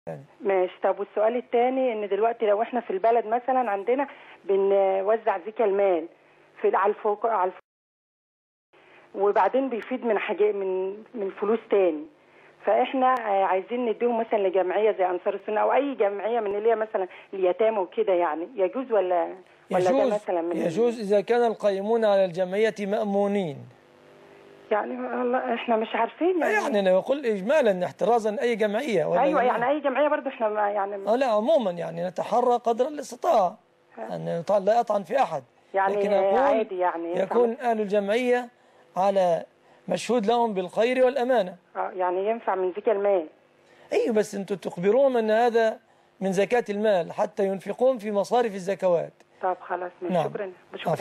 ماشي. طب والسؤال الثاني ان دلوقتي لو احنا في البلد مثلا عندنا بنوزع زكاة المال على الفوق وبعدين بيفيد من حاجات من فلوس تاني، فاحنا عايزين نديهم مثلا لجمعيه زي انصار السنه او اي جمعيه من اللي هي مثلا اليتامى وكده، يعني يجوز ولا ده مثلا يجوز اذا كان القائمون على الجمعيه مأمونين. يعني احنا مش عارفين يعني انا بقول اجمالا احترازا اي جمعيه ولا ايوه يعني اي جمعيه برضه احنا يعني لا عموما يعني نتحرى قدر الاستطاعه ان لا يطعن في احد، يعني لكن أقول عادي يعني يكون اهل الجمعيه على مشهود لهم بالخير والامانه. يعني ينفع من زكاة المال. ايوه بس انتم تخبرون ان هذا من زكاه المال حتى ينفقون في مصارف الزكوات. طب خلاص ماشي. نعم. شكرا.